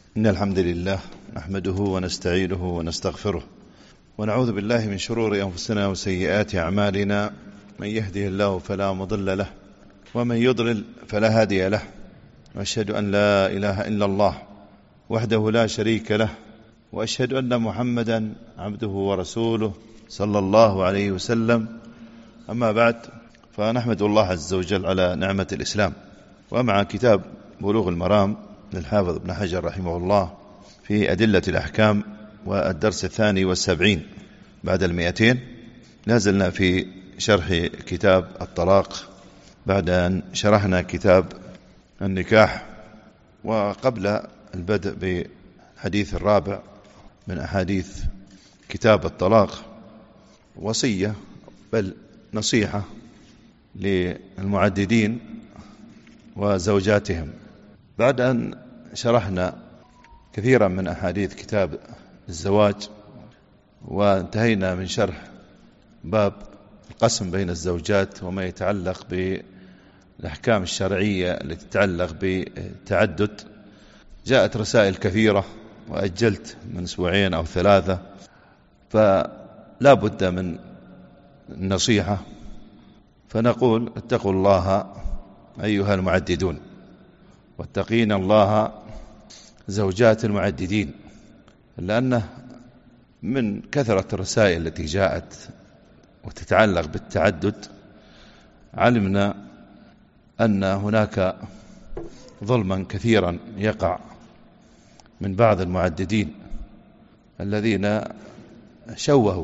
إن الحمد لله نحمده ونستعينه ونستغفره ونعوذ بالله من شرور أنفسنا وسيئات أعمالنا. من يهده الله فلا مضل له ومن يضلل فلا هادي له، وأشهد أن لا إله إلا الله وحده لا شريك له، وأشهد أن محمدا عبده ورسوله صلى الله عليه وسلم. أما بعد، فنحمد الله عز وجل على نعمة الإسلام. ومع كتاب بلوغ المرام للحافظ ابن حجر رحمه الله في أدلة الأحكام، والدرس 72 بعد 200. لازلنا في شرح كتاب الطلاق بعد أن شرحنا كتاب النكاح. وقبل البدء بالحديث الرابع من أحاديث كتاب الطلاق، وصية بل نصيحة للمعددين وزوجاتهم. بعد أن شرحنا كثيرا من أحاديث كتاب الزواج، وانتهينا من شرح باب القسم بين الزوجات وما يتعلق بالأحكام الشرعية التي تتعلق بالتعدد، جاءت رسائل كثيرة وأجلت من 2 أو 3، فلا بد من النصيحة. فنقول: اتقوا الله أيها المعددون، واتقين الله زوجات المعددين، لأنه من كثرة الرسائل التي جاءت وتتعلق بالتعدد علمنا أن هناك ظلما كثيرا يقع من بعض المعددين الذين شوهوا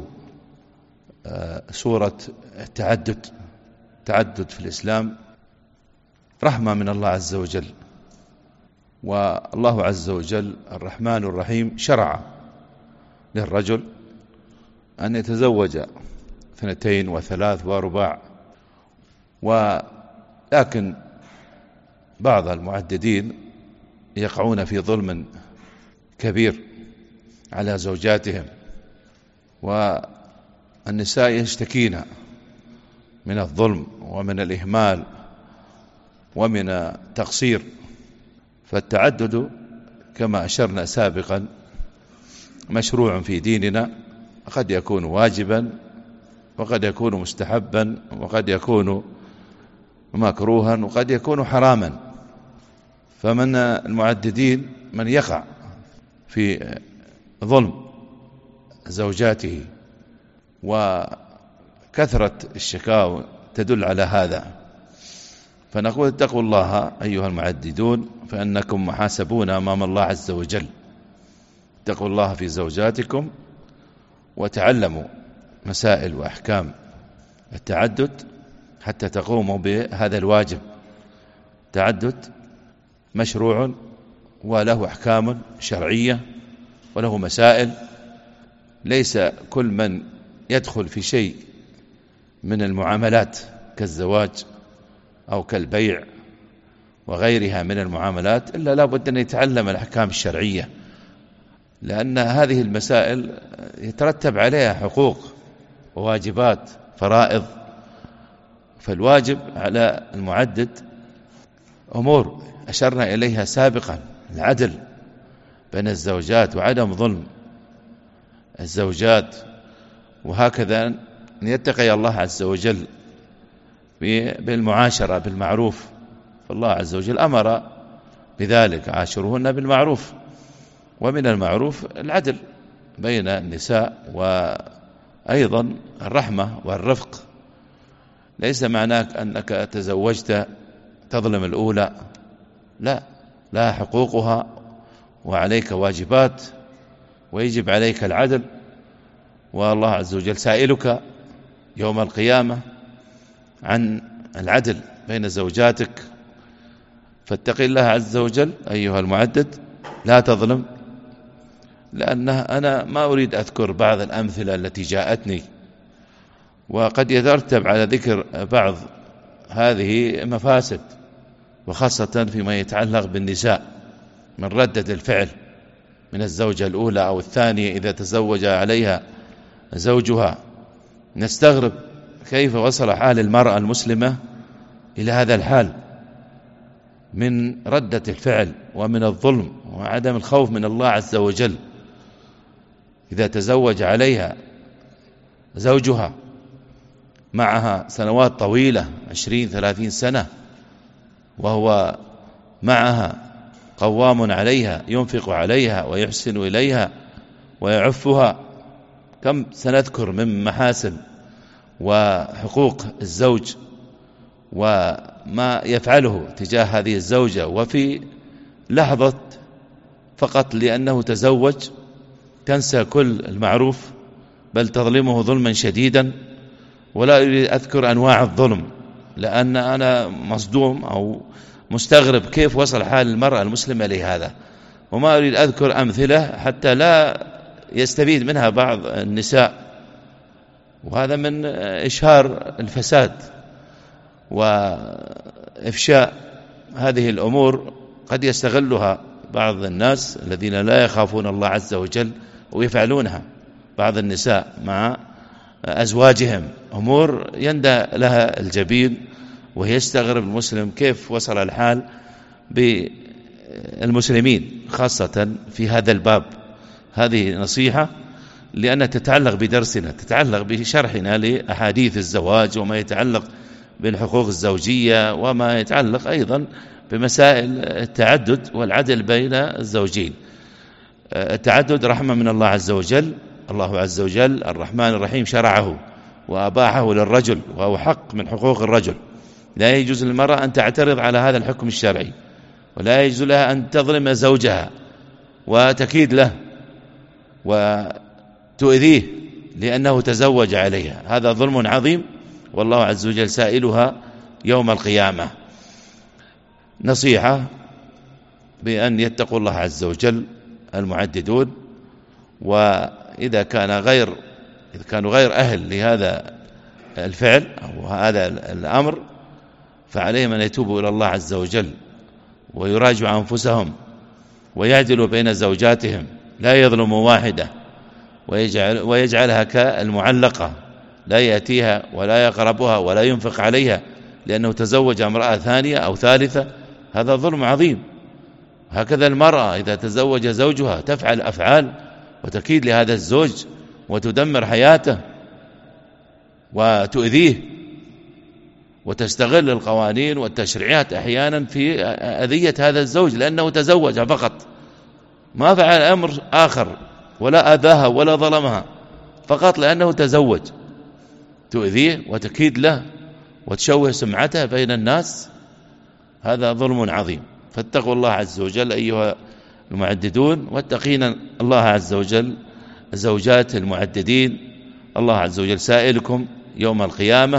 صورة التعدد في الإسلام رحمة من الله عز وجل. والله عز وجل الرحمن الرحيم شرع للرجل أن يتزوج 2 و3 و4، ولكن بعض المعددين يقعون في ظلم كبير على زوجاتهم، والنساء يشتكين من الظلم ومن الإهمال ومن التقصير. فالتعدد كما أشرنا سابقا مشروع في ديننا، قد يكون واجبا وقد يكون مستحبا وقد يكون مكروها وقد يكون حراما. فمن المعددين من يقع في ظلم زوجاته، وكثرة الشكاوى تدل على هذا. فنقول: اتقوا الله أيها المعددون، فإنكم محاسبون أمام الله عز وجل. اتقوا الله في زوجاتكم، وتعلموا مسائل وأحكام التعدد حتى تقوموا بهذا الواجب. التعدد مشروع وله أحكام شرعية وله مسائل. ليس كل من يدخل في شيء من المعاملات كالزواج أو كالبيع وغيرها من المعاملات إلا لا بد أن يتعلم الأحكام الشرعية، لأن هذه المسائل يترتب عليها حقوق وواجبات فرائض. فالواجب على المعدد أمور أشرنا إليها سابقا: العدل بين الزوجات وعدم ظلم الزوجات، وهكذا أن يتقي الله عز وجل بالمعاشرة بالمعروف. فالله عز وجل أمر بذلك: عاشروهن بالمعروف. ومن المعروف العدل بين النساء، وأيضا الرحمة والرفق. ليس معناك أنك تزوجت تظلم الأولى، لا، لها حقوقها وعليك واجبات ويجب عليك العدل. والله عز وجل سائلك يوم القيامة عن العدل بين زوجاتك. فاتق الله عز وجل أيها المعدد، لا تظلم. لأنه أنا ما أريد أذكر بعض الأمثلة التي جاءتني، وقد يترتب على ذكر بعض هذه مفاسد، وخاصة فيما يتعلق بالنساء من ردة الفعل من الزوجة الأولى أو الثانية إذا تزوج عليها زوجها. نستغرب كيف وصل حال المرأة المسلمة إلى هذا الحال من ردة الفعل ومن الظلم وعدم الخوف من الله عز وجل. إذا تزوج عليها زوجها معها سنوات طويلة 20-30 سنة وهو معها قوام عليها ينفق عليها ويحسن إليها ويعفها، كم سنذكر من محاسن وحقوق الزوج وما يفعله تجاه هذه الزوجة، وفي لحظة فقط لأنه تزوج تنسى كل المعروف بل تظلمه ظلما شديدا. ولا أريد أذكر أنواع الظلم لأن أنا مصدوم أو مستغرب كيف وصل حال المرأة المسلمة لهذا، وما أريد أذكر أمثلة حتى لا يستفيد منها بعض النساء، وهذا من إشهار الفساد وإفشاء هذه الأمور قد يستغلها بعض الناس الذين لا يخافون الله عز وجل ويفعلونها. بعض النساء مع أزواجهم أمور يندى لها الجبين، ويستغرب المسلم كيف وصل الحال بالمسلمين خاصة في هذا الباب. هذه نصيحة لأنها تتعلق بدرسنا، تتعلق بشرحنا لأحاديث الزواج وما يتعلق بالحقوق الزوجية وما يتعلق أيضا بمسائل التعدد والعدل بين الزوجين. التعدد رحمة من الله عز وجل، الله عز وجل الرحمن الرحيم شرعه وأباحه للرجل، وهو حق من حقوق الرجل. لا يجوز للمرأة أن تعترض على هذا الحكم الشرعي، ولا يجوز لها أن تظلم زوجها وتكيد له وتؤذيه لأنه تزوج عليها، هذا ظلم عظيم والله عز وجل سائلها يوم القيامة. نصيحة بأن يتقوا الله عز وجل المعددون، وإذا كانوا غير أهل لهذا الفعل أو هذا الأمر فعليهم أن يتوبوا إلى الله عز وجل ويراجعوا أنفسهم ويعدلوا بين زوجاتهم، لا يظلموا واحدة ويجعلها كالمعلقة، لا يأتيها ولا يقربها ولا ينفق عليها لأنه تزوج امرأة ثانية أو ثالثة، هذا ظلم عظيم. هكذا المرأة إذا تزوج زوجها تفعل أفعال وتكيد لهذا الزوج وتدمر حياته وتؤذيه وتستغل القوانين والتشريعات أحيانا في أذية هذا الزوج لأنه تزوج فقط، ما فعل أمر آخر ولا أذاها ولا ظلمها، فقط لأنه تزوج تؤذيه وتكيد له وتشوه سمعته بين الناس، هذا ظلم عظيم. فاتقوا الله عز وجل أيها المعددون، واتقين الله عز وجل زوجات المعددين. الله عز وجل سائلكم يوم القيامة،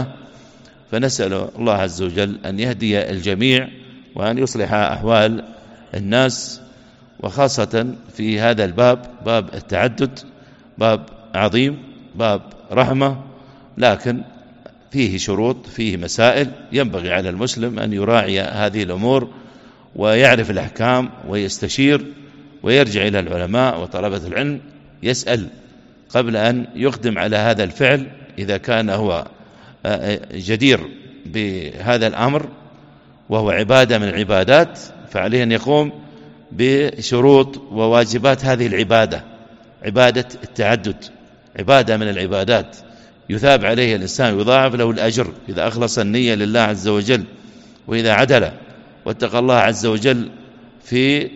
فنسأل الله عز وجل أن يهدي الجميع وأن يصلح أحوال الناس، وخاصة في هذا الباب، باب التعدد، باب عظيم، باب رحمة، لكن فيه شروط، فيه مسائل، ينبغي على المسلم أن يراعي هذه الأمور ويعرف الأحكام ويستشير ويرجع إلى العلماء وطلبة العلم يسأل قبل أن يقدم على هذا الفعل. إذا كان هو جدير بهذا الأمر وهو عبادة من العبادات فعليه أن يقوم بشروط وواجبات هذه العبادة. عبادة التعدد عبادة من العبادات يثاب عليه الإنسان، يضاعف له الأجر إذا أخلص النية لله عز وجل، وإذا عدل واتقى الله عز وجل في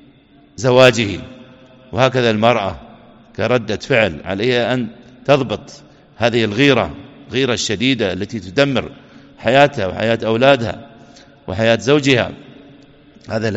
زواجه. وهكذا المرأة كردة فعل عليها أن تضبط هذه الغيرة الشديدة التي تدمر حياتها وحياة أولادها وحياة زوجها، هذا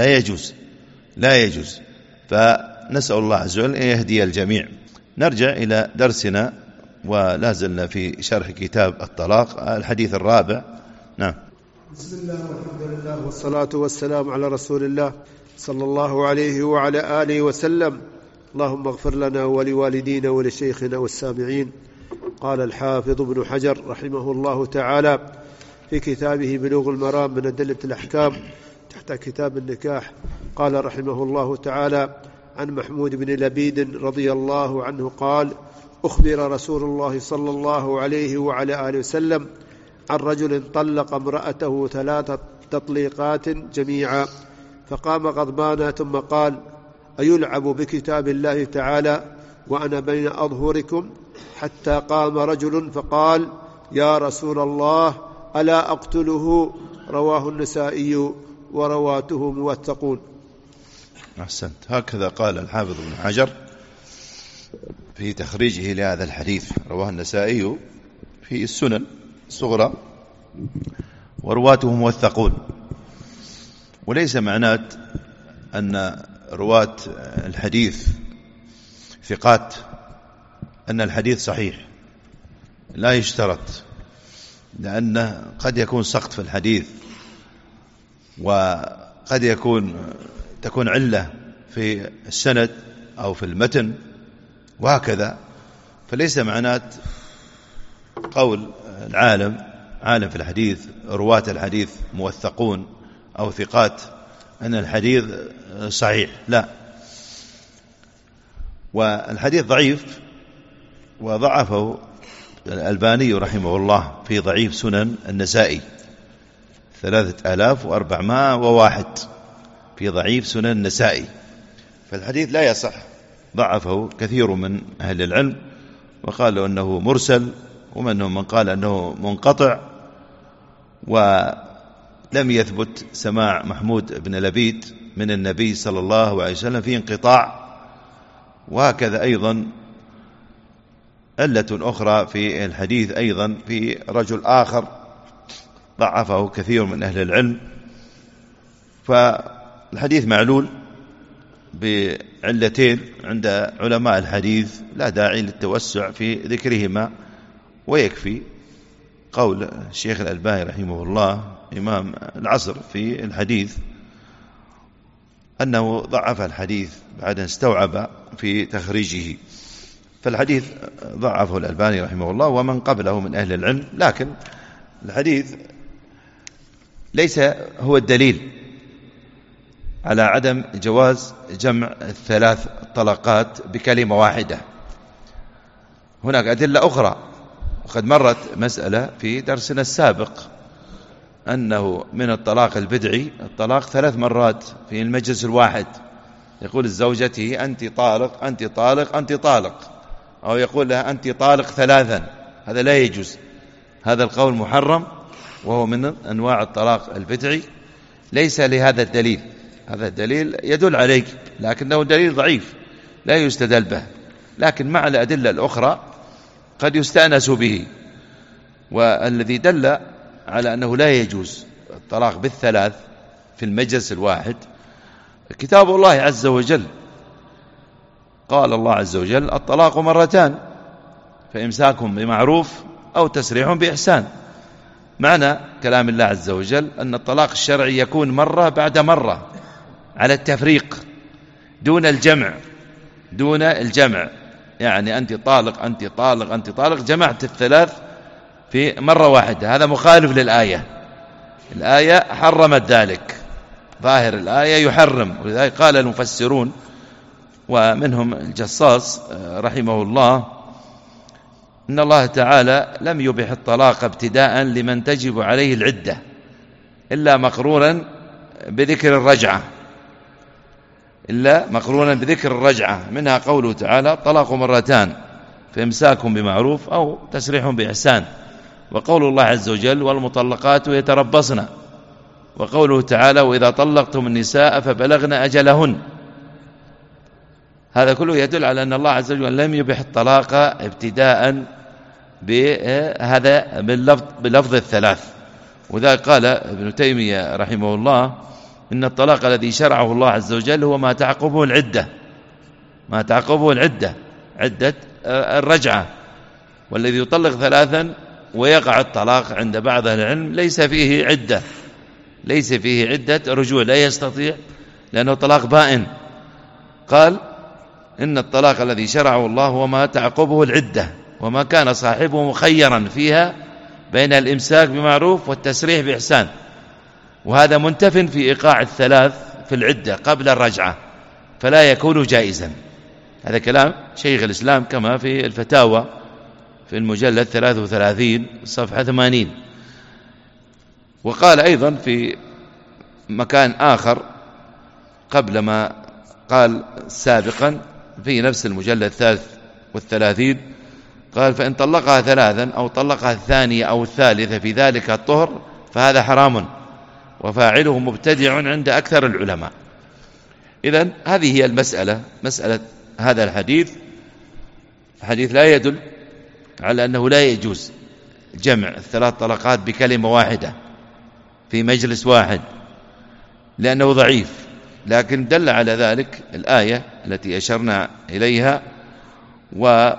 لا يجوز. فنسأل الله عز وجل أن يهدي الجميع. نرجع إلى درسنا ولازلنا في شرح كتاب الطلاق، الحديث الرابع. نعم. بسم الله والحمد لله والصلاة والسلام على رسول الله صلى الله عليه وعلى آله وسلم. اللهم اغفر لنا ولوالدينا ولشيخنا والسامعين. قال الحافظ ابن حجر رحمه الله تعالى في كتابه بلوغ المرام من أدلة الأحكام تحت كتاب النكاح، قال رحمه الله تعالى عن محمود بن لبيد رضي الله عنه قال: أخبر رسول الله صلى الله عليه وعلى آله وسلم عن رجل طلق امرأته 3 تطليقات جميعا، فقام غضبانا ثم قال: أيلعب بكتاب الله تعالى وأنا بين أظهركم؟ حتى قام رجل فقال: يا رسول الله، ألا أقتله؟ رواه النسائي ورواته موثقون. أحسنت. هكذا قال الحافظ ابن حجر في تخريجه لهذا الحديث. رواه النسائي في السنن الصغرى ورواته موثقون. وليس معناه أن رواة الحديث ثقات أن الحديث صحيح، لا يشترط، لأنه قد يكون سقط في الحديث، وقد تكون علة في السند أو في المتن وهكذا. فليس معناه قول عالم في الحديث رواة الحديث موثقون أو ثقات أن الحديث صحيح، لا. والحديث ضعيف وضعفه الألباني رحمه الله في ضعيف سنن النسائي 3401 في ضعيف سنن النسائي. فالحديث لا يصح، ضعفه كثير من أهل العلم وقالوا أنه مرسل، ومنهم من قال أنه منقطع، ولم يثبت سماع محمود بن لبيد من النبي صلى الله عليه وسلم في انقطاع. وهكذا أيضا علة أخرى في الحديث أيضا في رجل آخر ضعفه كثير من أهل العلم. فالحديث معلول بعلتين عند علماء الحديث، لا داعي للتوسع في ذكرهما، ويكفي قول الشيخ الألباني رحمه الله إمام العصر في الحديث أنه ضعف الحديث بعد أن استوعب في تخريجه. فالحديث ضعفه الألباني رحمه الله ومن قبله من أهل العلم، لكن الحديث ليس هو الدليل على عدم جواز جمع الثلاث طلقات بكلمة واحدة. هناك أدلة أخرى، وقد مرت مسألة في درسنا السابق أنه من الطلاق البدعي الطلاق 3 مرات في المجلس الواحد. يقول لزوجته: أنت طالق، أنت طالق، أنت طالق، أو يقول لها: أنت طالق 3. هذا لا يجوز، هذا القول محرم، وهو من أنواع الطلاق البدعي. ليس لهذا الدليل، هذا الدليل يدل عليه لكنه دليل ضعيف لا يستدل به، لكن مع الأدلة الأخرى قد يستأنس به. والذي دل على أنه لا يجوز الطلاق بال3 في المجلس الواحد كتاب الله عز وجل. قال الله عز وجل: الطلاق 2 مرات، فإمساك بمعروف أو تسريح بإحسان. معنى كلام الله عز وجل أن الطلاق الشرعي يكون مرة بعد مرة على التفريق دون الجمع، يعني أنت طالق، أنت طالق، أنت طالق، جمعت ال3 في مرة واحدة. هذا مخالف للآية، الآية حرمت ذلك، ظاهر الآية يحرم. ولذلك قال المفسرون ومنهم الجصاص رحمه الله إن الله تعالى لم يبح الطلاق ابتداء لمن تجب عليه العدة إلا مقرونا بذكر الرجعة، منها قوله تعالى: طلاق 2 مرات، فإمساك بمعروف أو تسريح بإحسان. وقول الله عز وجل: والمطلقات يتربصن. وقوله تعالى: وإذا طلقتم النساء فبلغن أجلهن. هذا كله يدل على أن الله عز وجل لم يبح الطلاق ابتداء بهذا بلفظ ال3. وذلك قال ابن تيمية رحمه الله: إن الطلاق الذي شرعه الله عز وجل هو ما تعقبه العدة، عدة الرجعة. والذي يطلق 3 ويقع الطلاق عند بعض أهل العلم ليس فيه عدة رجوع، لا يستطيع، لأنه طلاق بائن. قال: إن الطلاق الذي شرعه الله هو ما تعقبه العدة، وما كان صاحبه مخيرا فيها بين الإمساك بمعروف والتسريح بإحسان. وهذا منتف في إيقاع ال3 في العدة قبل الرجعة، فلا يكون جائزا. هذا كلام شيخ الإسلام كما في الفتاوى في المجلد 33 صفحة 80. قال أيضا في مكان آخر قبل قال سابقا في نفس المجلد 33 قال فإن طلقها 3 أو طلقها 2 أو 3 في ذلك الطهر فهذا حرام وفاعله مبتدع عند أكثر العلماء. إذن هذه هي مسألة هذا الحديث لا يدل على أنه لا يجوز جمع 3 طلقات بكلمة واحدة في مجلس واحد لأنه ضعيف، لكن دل على ذلك الآية التي أشرنا إليها وما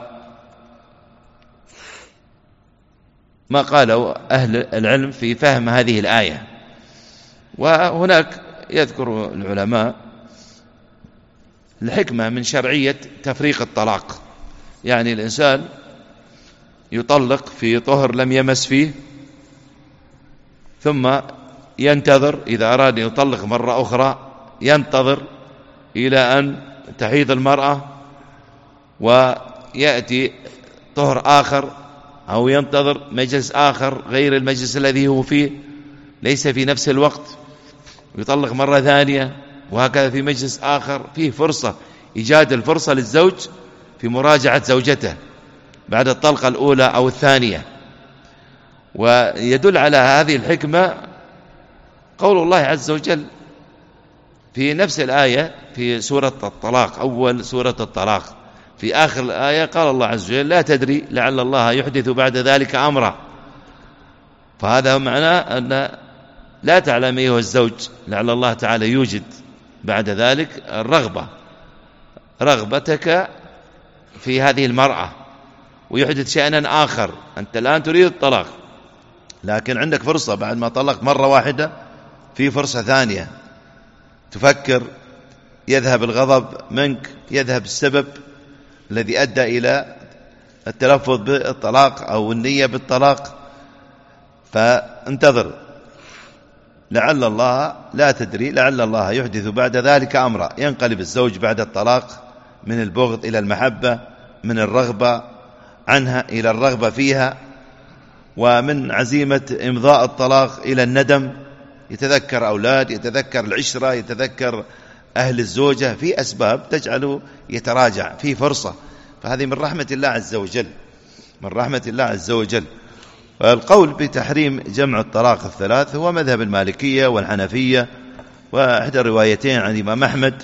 قاله أهل العلم في فهم هذه الآية. وهناك يذكر العلماء الحكمة من شرعية تفريق الطلاق، يعني الإنسان يطلق في طهر لم يمس فيه ثم ينتظر إذا أراد يطلق مرة أخرى ينتظر إلى أن تحيض المرأة ويأتي طهر آخر أو ينتظر مجلس آخر غير المجلس الذي هو فيه ليس في نفس الوقت ويطلق مرة ثانية، وهكذا في مجلس آخر. فيه فرصة، إيجاد الفرصة للزوج في مراجعة زوجته بعد الطلقة الأولى أو الثانية. ويدل على هذه الحكمة قول الله عز وجل في نفس الآية في سورة الطلاق، أول سورة الطلاق، في آخر الآية قال الله عز وجل لا تدري لعل الله يحدث بعد ذلك أمرا. فهذا معناه أن لا تعلم أيها الزوج لعل الله تعالى يوجد بعد ذلك رغبتك في هذه المرأة ويحدث شأنا آخر. أنت الآن تريد الطلاق لكن عندك فرصة بعد ما طلق مرة واحدة، في فرصة ثانية تفكر، يذهب الغضب منك، يذهب السبب الذي أدى إلى التلفظ بالطلاق أو النية بالطلاق. فانتظر لعل الله، لا تدري لعل الله يحدث بعد ذلك أمرا. ينقلب الزوج بعد الطلاق من البغض إلى المحبة، من الرغبة عنها إلى الرغبة فيها، ومن عزيمة إمضاء الطلاق إلى الندم. يتذكر أولاد، يتذكر العشرة، يتذكر أهل الزوجة، في أسباب تجعله يتراجع، في فرصة. فهذه من رحمة الله عز وجل، من رحمة الله عز وجل. والقول بتحريم جمع الطلاق 3 هو مذهب المالكية والحنفية وإحدى الروايتين عن الإمام أحمد،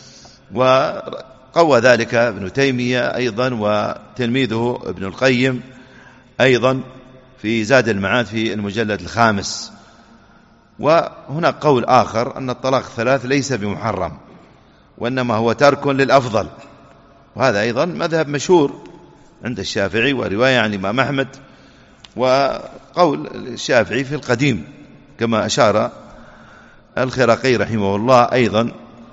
وقوى ذلك ابن تيمية أيضا وتلميذه ابن القيم أيضا في زاد المعاد في المجلد 5. وهناك قول آخر أن الطلاق 3 ليس بمحرم وإنما هو ترك للأفضل، وهذا أيضا مذهب مشهور عند الشافعي ورواية عن الإمام أحمد، وقول الشافعي في القديم كما أشار الخرقي رحمه الله أيضا،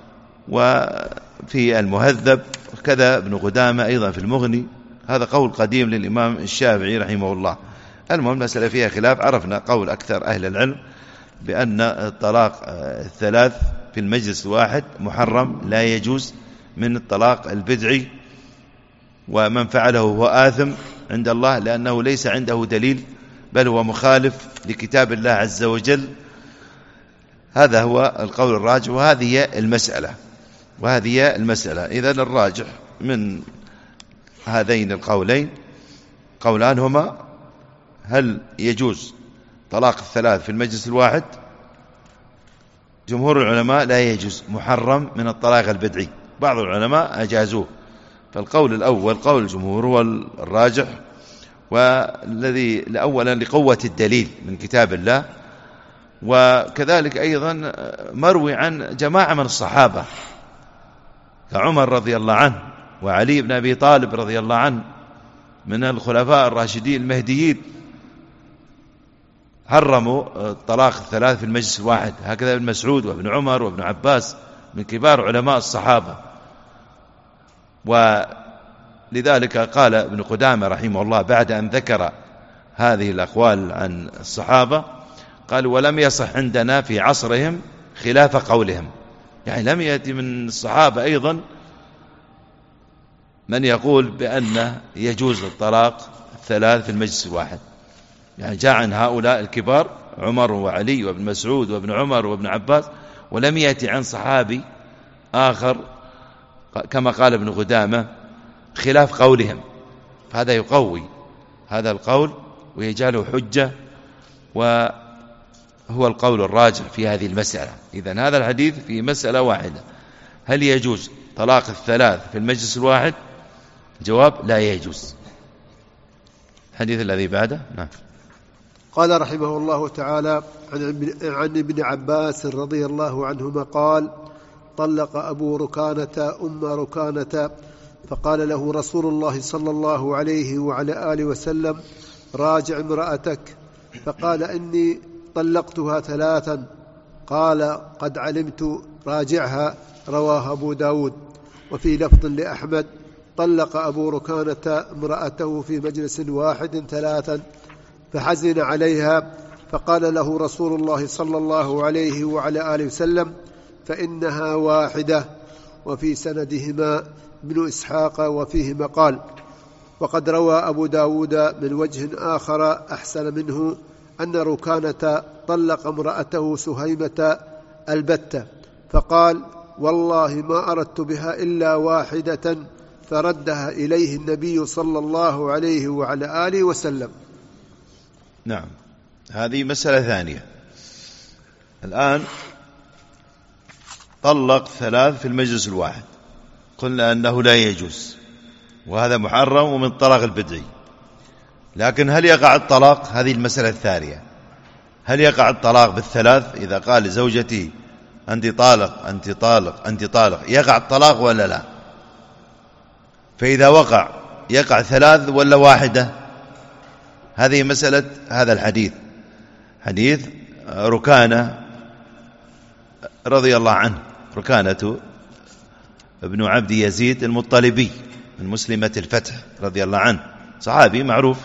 وفي المهذب وكذا ابن قدامة أيضا في المغني. هذا قول قديم للإمام الشافعي رحمه الله. المهم مسألة فيها خلاف. عرفنا قول أكثر أهل العلم بأن الطلاق 3 في المجلس الواحد محرم، لا يجوز، من الطلاق البدعي، ومن فعله هو آثم عند الله لأنه ليس عنده دليل بل هو مخالف لكتاب الله عز وجل. هذا هو القول الراجح، وهذه المسألة. إذن الراجح من هذين القولين قولان هما: هل يجوز طلاق 3 في المجلس الواحد؟ جمهور العلماء لا يجوز، محرم من الطلاق البدعي. بعض العلماء أجازوه. فالقول الأول قول الجمهور هو الراجح، والذي أولا لقوة الدليل من كتاب الله، وكذلك أيضا مروي عن جماعة من الصحابة كعمر رضي الله عنه وعلي بن أبي طالب رضي الله عنه من الخلفاء الراشدين المهديين، حرموا الطلاق 3 في المجلس الواحد. هكذا ابن مسعود وابن عمر وابن عباس من كبار علماء الصحابة. ولذلك قال ابن قدامة رحمه الله بعد أن ذكر هذه الأقوال عن الصحابة قال: ولم يصح عندنا في عصرهم خلاف قولهم. يعني لم يأتي من الصحابة أيضا من يقول بأن يجوز الطلاق 3 في المجلس الواحد. يعني جاء عن هؤلاء الكبار عمر وعلي وابن مسعود وابن عمر وابن عباس، ولم يأتي عن صحابي آخر كما قال ابن قدامة خلاف قولهم، فهذا يقوي هذا القول ويجعله حجة، وهو القول الراجح في هذه المسألة. إذن هذا الحديث في مسألة واحدة: هل يجوز طلاق الثلاث في المجلس الواحد؟ جواب: لا يجوز. الحديث الذي بعده. نعم. قال رحمه الله تعالى: عن ابن عباس رضي الله عنهما قال: طلق أبو ركانة أم ركانة، فقال له رسول الله صلى الله عليه وعلى آله وسلم: راجع امرأتك. فقال: إني طلقتها ثلاثا. قال: قد علمت، راجعها. رواه أبو داود. وفي لفظ لأحمد: طلق أبو ركانة امرأته في مجلس واحد ثلاثا، فحزن عليها، فقال له رسول الله صلى الله عليه وعلى آله وسلم: فإنها واحدة. وفي سندهما ابن إسحاق وفيه مقال. وقد روى أبو داود من وجه آخر أحسن منه أن ركانة طلق امرأته سهيمة البتة، فقال: والله ما أردت بها إلا واحدة، فردها إليه النبي صلى الله عليه وعلى آله وسلم. نعم، هذه مسألة ثانية. الآن طلق ثلاث في المجلس الواحد، قلنا أنه لا يجوز، وهذا محرم ومن الطلاق البدعي. لكن هل يقع الطلاق؟ هذه المسألة الثانية. هل يقع الطلاق بالثلاث؟ إذا قال لزوجتي أنت طالق أنت طالق أنت طالق، يقع الطلاق ولا لا؟ فإذا وقع يقع ثلاث ولا واحدة؟ هذه مسألة هذا الحديث، حديث ركانة رضي الله عنه، ركانة ابن عبد يزيد المطلبي من مسلمة الفتح رضي الله عنه، صحابي معروف.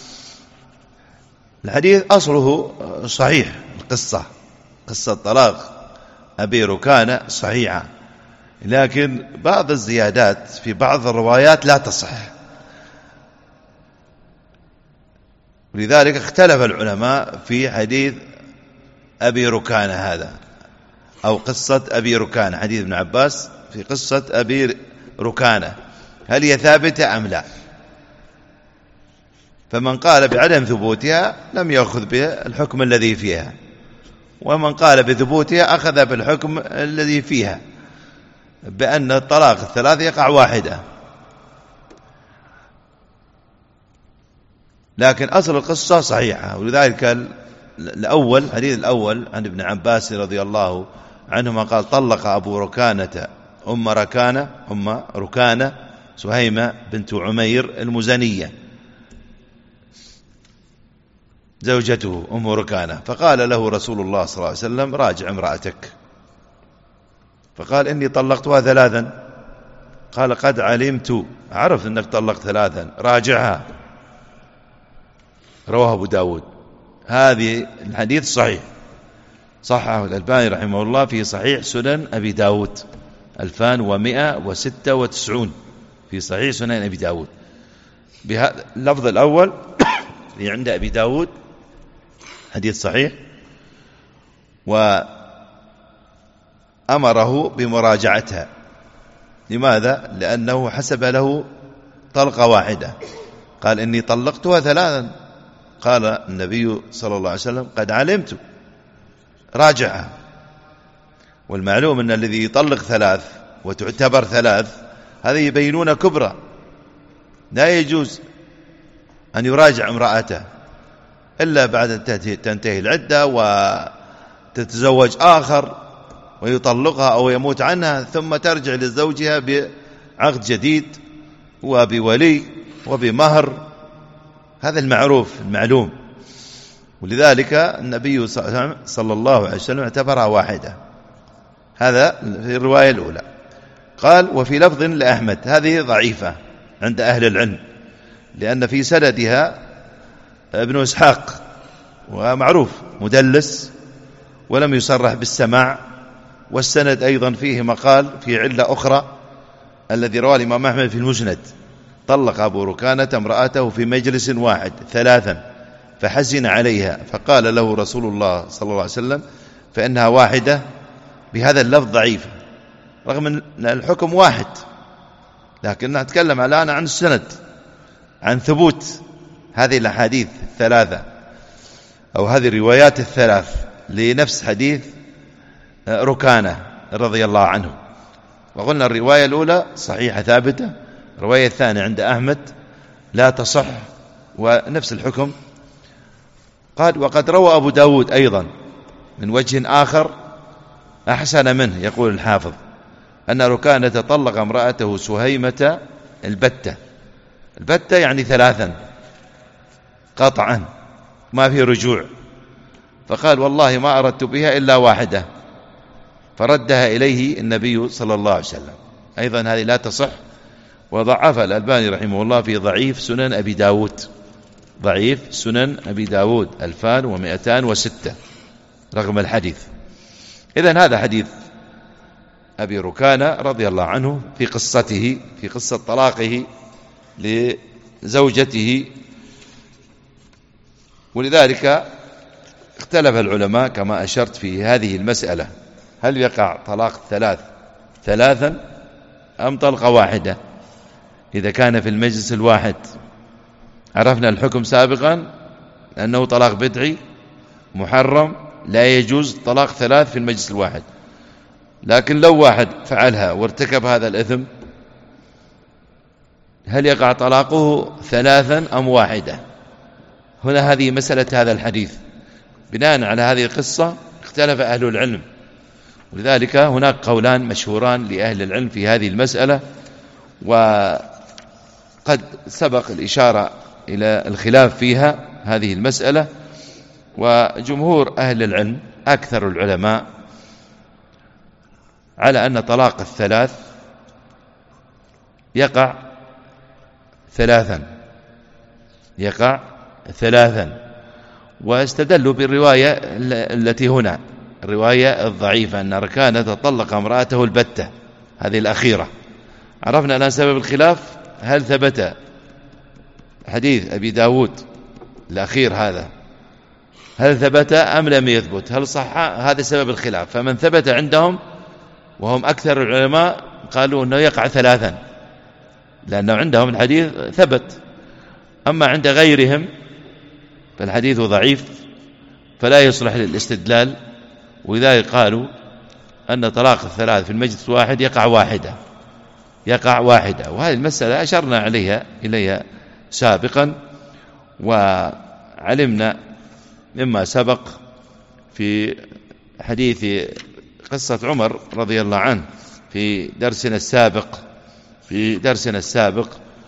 الحديث أصله صحيح، قصة طلاق أبي ركانة صحيحة، لكن بعض الزيادات في بعض الروايات لا تصح، ولذلك اختلف العلماء في حديث أبي ركانة هذا، أو قصة أبي ركانة، حديث ابن عباس في قصة أبي ركانة، هل هي ثابتة أم لا؟ فمن قال بعدم ثبوتها لم يأخذ بالحكم الذي فيها، ومن قال بثبوتها أخذ بالحكم الذي فيها، بأن الطلاق الثلاث يقع واحدة. لكن أصل القصة صحيحة، ولذلك الأول، حديث الأول عن ابن عباس رضي الله عنهما قال: طلق أبو ركانة أم ركانة سهيمة بنت عمير المزنية زوجته أم ركانة، فقال له رسول الله صلى الله عليه وسلم: راجع امرأتك. فقال: إني طلقتها ثلاثا. قال: قد علمت، عرفت أنك طلقت ثلاثا، راجعها. رواه أبو داود. هذه الحديث صحيح، صححه الألباني رحمه الله في صحيح سنن أبي داود 2196 في صحيح سنن أبي داود، بهذا اللفظ الأول اللي عند أبي داود، حديث صحيح. وأمره بمراجعتها. لماذا؟ لأنه حسب له طلقة واحدة، قال: إني طلقتها ثلاثا. قال النبي صلى الله عليه وسلم: قد علمت، راجعها. والمعلوم أن الذي يطلق ثلاث وتعتبر ثلاث هذه يبينون كبرى، لا يجوز أن يراجع امرأته إلا بعد أن تنتهي العدة وتتزوج آخر ويطلقها أو يموت عنها، ثم ترجع لزوجها بعقد جديد وبولي وبمهر. هذا المعروف المعلوم، ولذلك النبي صلى الله عليه وسلم اعتبرها واحدة. هذا في الرواية الأولى. قال: وفي لفظ لأحمد، هذه ضعيفة عند أهل العلم، لأن في سندها ابن إسحاق، ومعروف مدلس ولم يصرح بالسماع، والسند أيضا فيه مقال في علة أخرى الذي رواه الإمام أحمد في المسند: طلق أبو ركانة امرأته في مجلس واحد ثلاثا، فحزن عليها، فقال له رسول الله صلى الله عليه وسلم: فإنها واحدة. بهذا اللفظ ضعيف، رغم أن الحكم واحد، لكن نتكلم الآن عن السند، عن ثبوت هذه الأحاديث الثلاثة أو هذه الروايات الثلاث لنفس حديث ركانة رضي الله عنه. وقلنا الرواية الأولى صحيحة ثابتة، الرواية الثانية عند أحمد لا تصح ونفس الحكم. قال وقد روى أبو داود أيضا من وجه آخر أحسن منه، يقول الحافظ أن ركانة طلق امرأته سهيمة البتة. البتة يعني 3 قطعا ما في رجوع، فقال والله ما أردت بها إلا واحدة، فردها إليه النبي صلى الله عليه وسلم. أيضا هذه لا تصح، وضعف الألباني رحمه الله في ضعيف سنن أبي داود، ضعيف سنن أبي داود 2206 رقم الحديث. إذن هذا حديث أبي ركانة رضي الله عنه في قصته، في قصة طلاقه لزوجته. ولذلك اختلف العلماء كما أشرت في هذه المسألة، هل يقع طلاق 3 أم طلقة واحدة إذا كان في المجلس الواحد؟ عرفنا الحكم سابقا أنه طلاق بدعي محرم، لا يجوز طلاق 3 في المجلس الواحد. لكن لو واحد فعلها وارتكب هذا الإثم، هل يقع طلاقه 3 أم واحدة؟ هنا هذه مسألة هذا الحديث. بناء على هذه القصة اختلف أهل العلم، ولذلك هناك قولان مشهوران لأهل العلم في هذه المسألة، وقد سبق الإشارة إلى الخلاف فيها هذه المسألة. وجمهور أهل العلم أكثر العلماء على أن طلاق 3 يقع 3، يقع 3، واستدلوا بالرواية التي هنا، الرواية الضعيفة أن ركانة طلق امرأته البتة، هذه الأخيرة. عرفنا الآن سبب الخلاف، هل ثبت حديث أبي داود الأخير هذا، هل ثبت أم لم يثبت، هل صح؟ هذا سبب الخلاف. فمن ثبت عندهم وهم أكثر العلماء قالوا أنه يقع 3، لأنه عندهم الحديث ثبت. أما عند غيرهم فالحديث ضعيف فلا يصلح للاستدلال، ولذلك قالوا أن طلاق 3 في المجلس الواحد يقع واحدة. وهذه المسألة أشرنا إليها سابقا، وعلمنا مما سبق في حديث قصة عمر رضي الله عنه في درسنا السابق،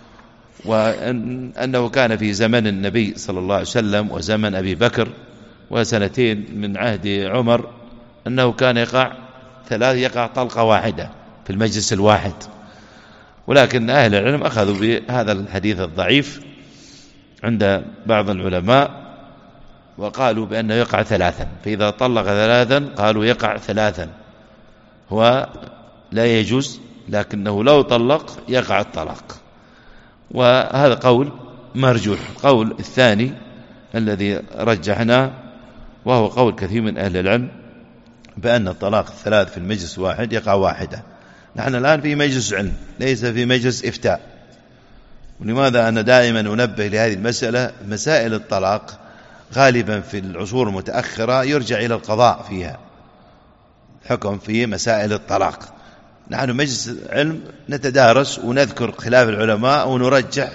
وأنه كان في زمن النبي صلى الله عليه وسلم وزمن أبي بكر وسنتين من عهد عمر، أنه كان يقع طلقة واحدة في المجلس الواحد. ولكن أهل العلم أخذوا بهذا الحديث الضعيف عند بعض العلماء وقالوا بأنه يقع 3، فإذا طلق 3 قالوا يقع 3، هو لا يجوز، لكنه لو طلق يقع الطلاق. وهذا قول مرجوح. القول الثاني الذي رجحناه وهو قول كثير من أهل العلم بأن الطلاق 3 في المجلس واحد يقع واحدة. نحن الآن في مجلس علم ليس في مجلس إفتاء. ولماذا أنا دائما أنبه لهذه المسألة؟ مسائل الطلاق غالبا في العصور المتأخرة يرجع إلى القضاء فيها، حكم في مسائل الطلاق. نحن مجلس علم نتدارس ونذكر خلاف العلماء ونرجح،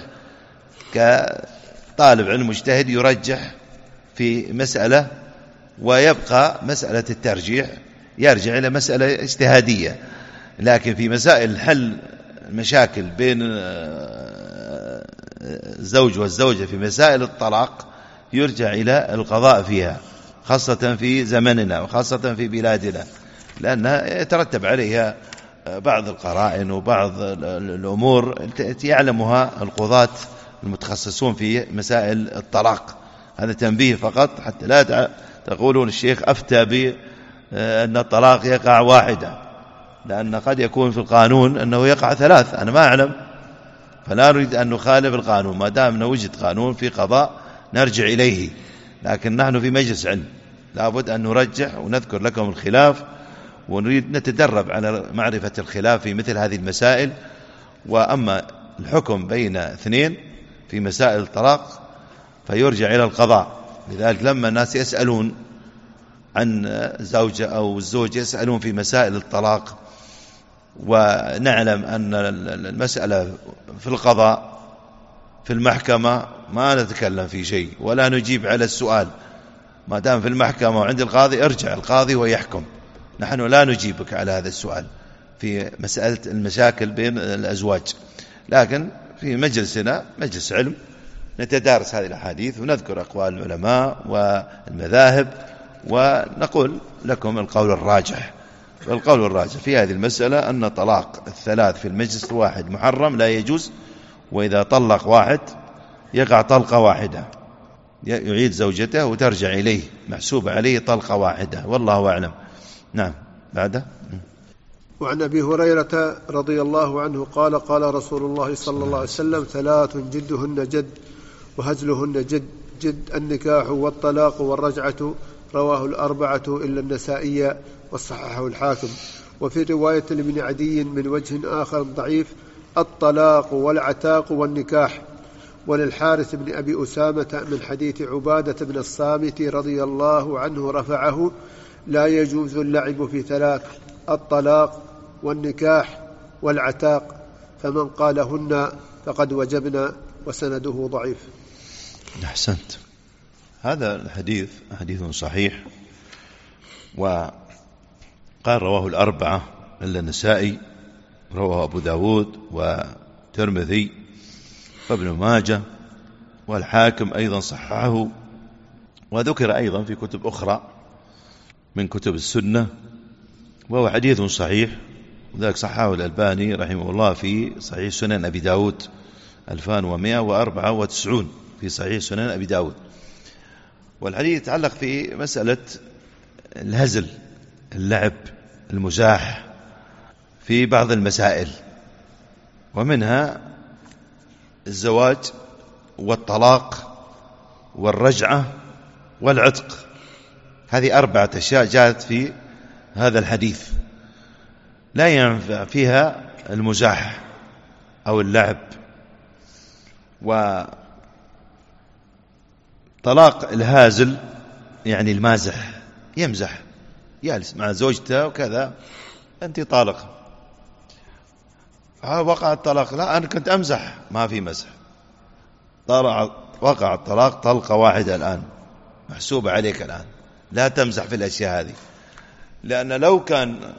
كطالب علم مجتهد يرجح في مسألة، ويبقى مسألة الترجيح يرجع إلى مسألة اجتهادية. لكن في مسائل حل المشاكل بين الزوج والزوجة في مسائل الطلاق يرجع إلى القضاء فيها، خاصة في زمننا وخاصة في بلادنا، لأنها يترتب عليها بعض القرائن وبعض الأمور يعلمها القضاة المتخصصون في مسائل الطلاق. هذا تنبيه فقط حتى لا تقولون الشيخ أفتى بأن الطلاق يقع واحدة، لأن قد يكون في القانون أنه يقع 3، أنا ما أعلم، فلا نريد أن نخالف القانون، ما دام نوجد قانون في قضاء نرجع إليه. لكن نحن في مجلس علم لابد أن نرجح ونذكر لكم الخلاف، ونريد نتدرب على معرفة الخلاف في مثل هذه المسائل، وأما الحكم بين اثنين في مسائل الطلاق فيرجع إلى القضاء. لذلك لما الناس يسألون عن زوجة أو الزوج يسألون في مسائل الطلاق ونعلم أن المسألة في القضاء في المحكمة ما نتكلم في شيء ولا نجيب على السؤال، ما دام في المحكمة وعند القاضي ارجع القاضي ويحكم، نحن لا نجيبك على هذا السؤال في مسألة المشاكل بين الأزواج. لكن في مجلسنا مجلس علم نتدارس هذه الأحاديث ونذكر أقوال العلماء والمذاهب ونقول لكم القول الراجح. والقول الراجح في هذه المسألة أن طلاق الثلاث في المجلس الواحد محرم لا يجوز، وإذا طلق واحد يقع طلقة واحدة، يعيد زوجته وترجع إليه محسوب عليه طلقة واحدة، والله أعلم. نعم بعده. وعن أبي هريرة رضي الله عنه قال قال رسول الله صلى الله عليه وسلم: ثلاث جدهن جد وهزلهن جد جد، النكاح والطلاق والرجعة، رواه الأربعة إلا النسائي وصححه الحاكم. وفي رواية لابن عدي من وجه آخر ضعيف: الطلاق والعتاق والنكاح. وللحارث بن أبي أسامة من حديث عبادة بن الصامت رضي الله عنه رفعه: لا يجوز اللعب في ثلاث: الطلاق والنكاح والعتاق، فمن قالهن فقد وجبنا. وسنده ضعيف. أحسنت. هذا الحديث حديث صحيح، وقال رواه الأربعة إلا النسائي، رواه أبو داود وترمذي وابن ماجه والحاكم أيضا صححه، وذكر أيضا في كتب أخرى من كتب السنة، وهو حديث صحيح. وذلك صححه الألباني رحمه الله في صحيح سنن أبي داود 2194 في صحيح سنن أبي داود. والحديث يتعلق في مسألة الهزل، اللعب، المزاح في بعض المسائل، ومنها الزواج والطلاق والرجعة والعتق. هذه 4 أشياء جاءت في هذا الحديث لا ينفع فيها المزاح أو اللعب. وطلاق الهازل يعني المازح، يمزح، يجلس مع زوجته وكذا، أنت طالق، وقع الطلاق، لا أنا كنت أمزح، ما في مزح، وقع الطلاق طلقة واحدة الآن محسوبة عليك الآن، لا تمزح في الأشياء هذه. لأن لو كان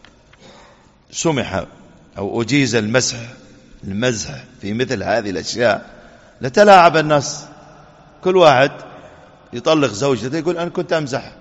سمح أو أجيز المزح في مثل هذه الأشياء لتلاعب الناس، كل واحد يطلق زوجته يقول أنا كنت أمزح،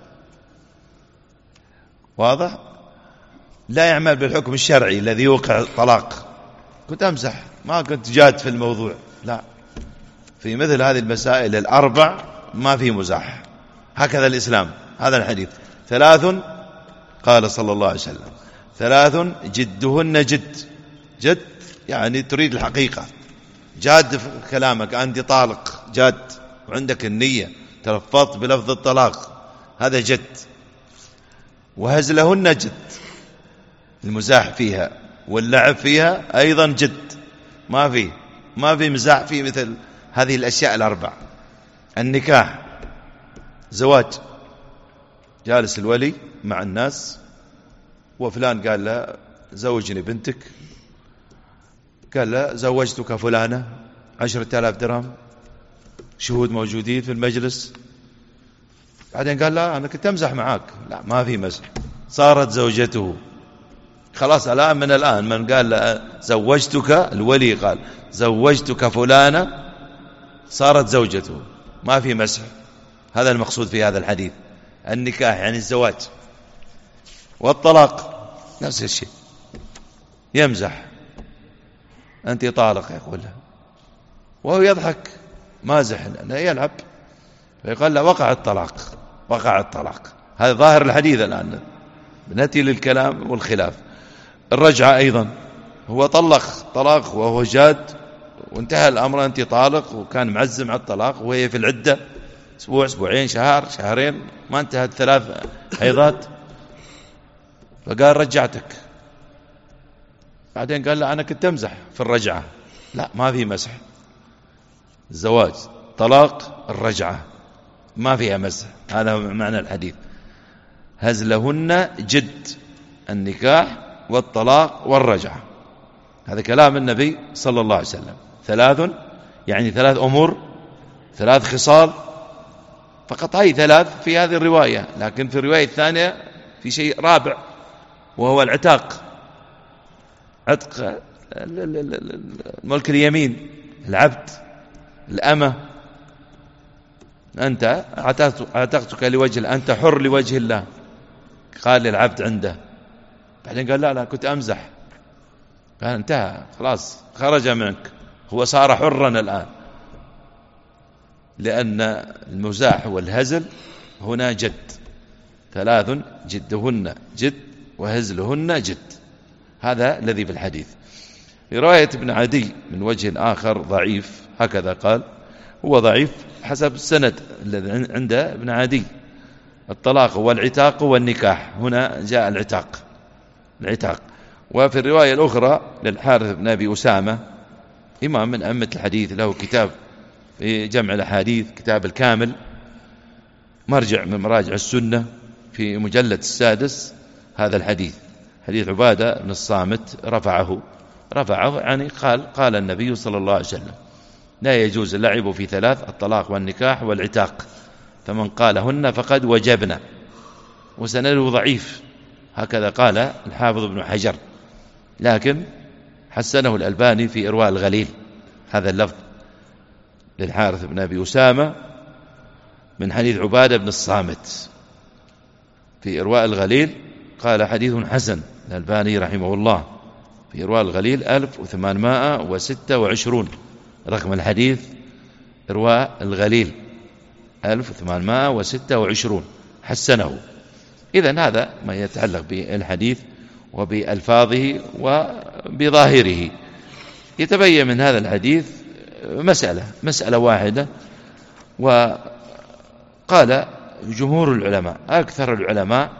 واضح؟ لا يعمل بالحكم الشرعي الذي يوقع الطلاق، كنت أمزح ما كنت جاد في الموضوع، لا، في مثل هذه المسائل ال4 ما في مزاح، هكذا الإسلام. هذا الحديث 3 قال صلى الله عليه وسلم: 3 جدهن جد، جد يعني تريد الحقيقة، جاد في كلامك، أنت طالق جاد وعندك النية، تلفظت بلفظ الطلاق، هذا جد. وهزلهن جد، المزاح فيها واللعب فيها أيضا جد، ما في مزاح في مثل هذه الأشياء ال4. النكاح زواج، جالس الولي مع الناس وفلان قال له زوجني بنتك، قال له زوجتك فلانة 10,000 درهم، شهود موجودين في المجلس، بعدين قال لا أنا كنت أمزح معاك، لا ما في مزح، صارت زوجته خلاص. الآن من الآن من قال له زوجتك، الولي قال زوجتك فلانة، صارت زوجته، ما في مسح. هذا المقصود في هذا الحديث. النكاح يعني الزواج، والطلاق نفس الشيء، يمزح، أنت طالق يقولها، وهو يضحك مازح لأنه يلعب، فيقال له وقع الطلاق، وقع الطلاق. هذا ظاهر الحديث الآن، بنأتي للكلام والخلاف. الرجعة أيضا، هو طلاق وهو جاد وانتهى الأمر، أنت طالق، وكان معزم على الطلاق وهي في العدة أسبوع، أسبوعين، شهر، شهرين، ما انتهت 3 حيضات، فقال رجعتك، بعدين قال لا أنا كنت أمزح في الرجعة. لا، ما في مسح. الزواج طلاق، الرجعة ما فيها مسح. هذا معنى الحديث. هزلهن جد، النكاح والطلاق والرجعة. هذا كلام النبي صلى الله عليه وسلم. 3 يعني 3 أمور، 3 خصال فقط. هي 3 في هذه الرواية، لكن في الرواية الثانية في شيء رابع وهو العتاق. عتق ملك اليمين، العبد، الأمة. أنت عتقتك لوجه الله، أنت حر لوجه الله، قال للعبد عنده. بعدين قال لا كنت أمزح. قال انتهى خلاص، خرج منك، هو صار حرا الآن، لأن المزاح والهزل هنا جد. 3 جدهن جد وهزلهن جد. هذا الذي في الحديث. في رواية ابن عدي من وجه آخر ضعيف، هكذا قال، هو ضعيف حسب السند الذي عند ابن عدي. الطلاق والعتاق والنكاح، هنا جاء العتاق. وفي الرواية الأخرى للحارث بن أبي أسامة، إمام من أئمة الحديث، له كتاب في جمع الأحاديث، كتاب الكامل، مرجع من مراجع السنة، في مجلد 6 هذا الحديث، حديث عبادة بن الصامت، رفعه يعني قال النبي صلى الله عليه وسلم: لا يجوز اللعب في 3: الطلاق والنكاح والعتاق، فمن قالهن فقد وجبنا. وسنده ضعيف، هكذا قال الحافظ ابن حجر، لكن حسنه الألباني في إرواء الغليل. هذا اللفظ للحارث بن أبي أسامة من حديث عبادة بن الصامت في إرواء الغليل، قال حديث حسن. الألباني رحمه الله في إرواء الغليل 1826 رقم الحديث، إرواء الغليل 1826، حسنه. إذن هذا ما يتعلق بالحديث وبألفاظه وبظاهره. يتبين من هذا الحديث مسألة واحدة، وقال جمهور العلماء، أكثر العلماء،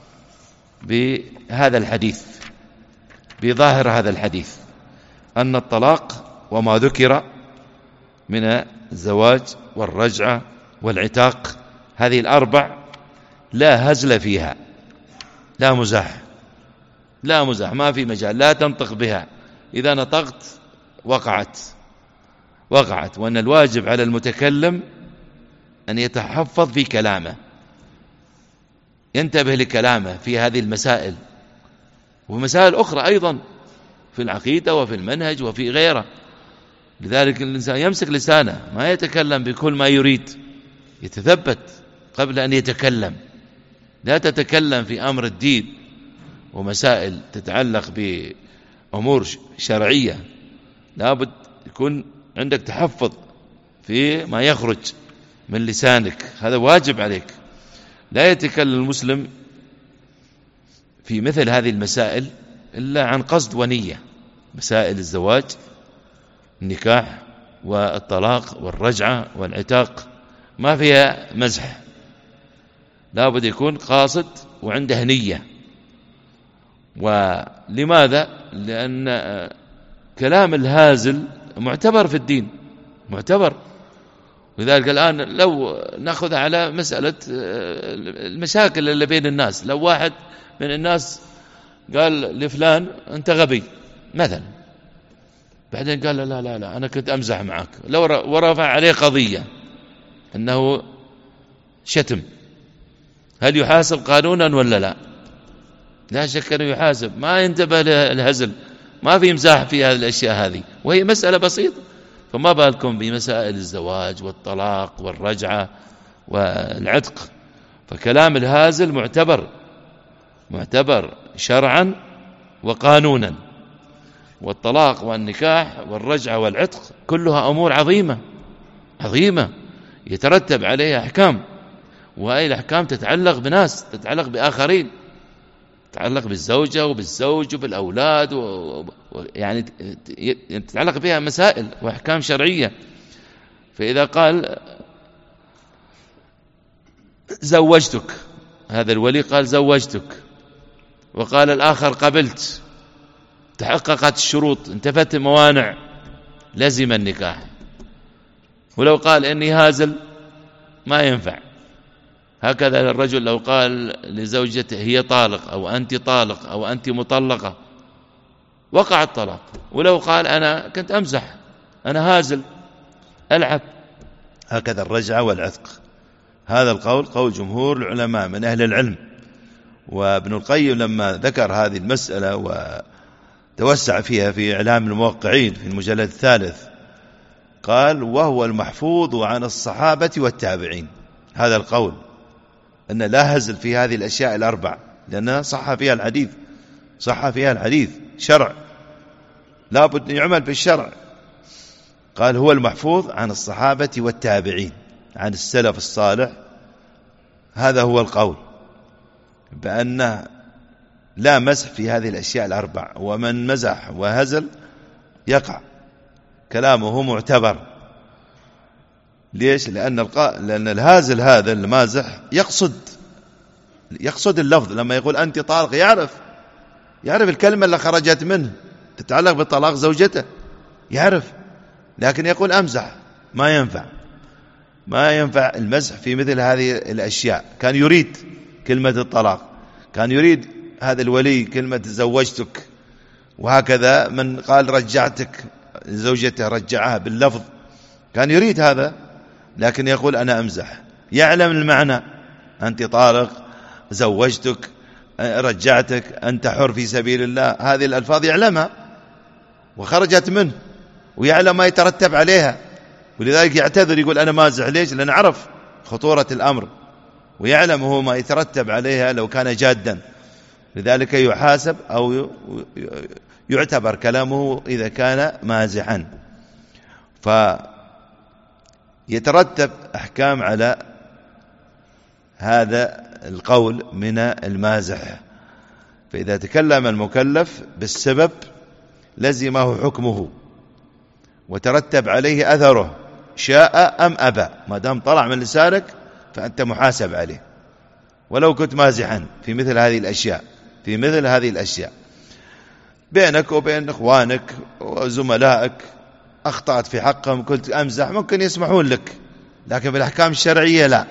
بهذا الحديث، بظاهر هذا الحديث، أن الطلاق وما ذكر من الزواج والرجعة والعتاق، هذه الأربع لا هزل فيها، لا مزاح، ما في مجال، لا تنطق بها. إذا نطقت وقعت. وأن الواجب على المتكلم أن يتحفظ في كلامه، ينتبه لكلامه في هذه المسائل، ومسائل أخرى أيضا في العقيدة وفي المنهج وفي غيره. لذلك الإنسان يمسك لسانه، ما يتكلم بكل ما يريد، يتثبت قبل أن يتكلم. لا تتكلم في أمر الدين ومسائل تتعلق بأمور شرعية، لابد يكون عندك تحفظ في ما يخرج من لسانك، هذا واجب عليك. لا يتكلم المسلم في مثل هذه المسائل إلا عن قصد ونية. مسائل الزواج، النكاح والطلاق والرجعة والعتاق ما فيها مزح، لابد يكون قاصد وعنده نية. ولماذا؟ لأن كلام الهازل معتبر في الدين، معتبر. لذلك الآن لو نأخذ على مسألة المشاكل اللي بين الناس، لو واحد من الناس قال لفلان أنت غبي مثلا، بعدين قال لا أنا كنت أمزح معك، لو ورفع عليه قضية أنه شتم، هل يحاسب قانونا ولا لا؟ لا شك أنه يحاسب، ما ينتبه للهزل، ما في مزاح في هذه الأشياء هذه، وهي مسألة بسيطة. فما بالكم بمسائل الزواج والطلاق والرجعة والعتق؟ فكلام الهازل معتبر شرعا وقانونا. والطلاق والنكاح والرجعة والعتق كلها أمور عظيمة يترتب عليها أحكام، وهذه الأحكام تتعلق بناس، تتعلق بآخرين، تتعلق بالزوجة وبالزوج وبالأولاد يعني تتعلق بها مسائل وأحكام شرعية. فإذا قال زوجتك، هذا الولي قال زوجتك، وقال الآخر قبلت، تحققت الشروط انتفت الموانع لزم النكاح. ولو قال إني هازل ما ينفع. هكذا الرجل لو قال لزوجته هي طالق أو أنت طالق أو أنت مطلقة وقع الطلاق. ولو قال أنا كنت أمزح أنا هازل ألعب. هكذا الرجعة والعتق. هذا القول قول جمهور العلماء من أهل العلم. وابن القيم لما ذكر هذه المسألة وتوسع فيها في إعلام الموقعين في المجلد الثالث قال وهو المحفوظ عن الصحابة والتابعين. هذا القول أن لا هزل في هذه الأشياء الأربع لأنها صح فيها الحديث شرع لا بد يعمل بالشرع. قال هو المحفوظ عن الصحابة والتابعين عن السلف الصالح. هذا هو القول بأن لا مسح في هذه الأشياء الأربع. ومن مزح وهزل يقع كلامه معتبر. ليش؟ لأن الهازل هذا المازح يقصد اللفظ. لما يقول أنت طالق يعرف الكلمة اللي خرجت منه تتعلق بطلاق زوجته يعرف. لكن يقول أمزح ما ينفع المزح في مثل هذه الأشياء. كان يريد كلمة الطلاق، كان يريد هذا الولي كلمة زوجتك، وهكذا من قال رجعتك زوجته رجعها باللفظ كان يريد هذا. لكن يقول أنا أمزح، يعلم المعنى أنت طالق زوجتك رجعتك أنت حر في سبيل الله. هذه الألفاظ يعلمها وخرجت منه ويعلم ما يترتب عليها، ولذلك يعتذر يقول أنا مازح. ليش؟ لأنه عرف خطورة الأمر ويعلم هو ما يترتب عليها لو كان جادا. لذلك يحاسب أو يعتبر كلامه إذا كان مازحا. فيترتب أحكام على هذا القول من المازح. فإذا تكلم المكلف بالسبب لزمه حكمه وترتب عليه أثره شاء أم أبى. ما دام طلع من لسانك فأنت محاسب عليه ولو كنت مازحا في مثل هذه الأشياء بينك وبين إخوانك وزملائك أخطأت في حقهم قلت أمزح ممكن يسمحون لك، لكن بالأحكام الشرعية لا.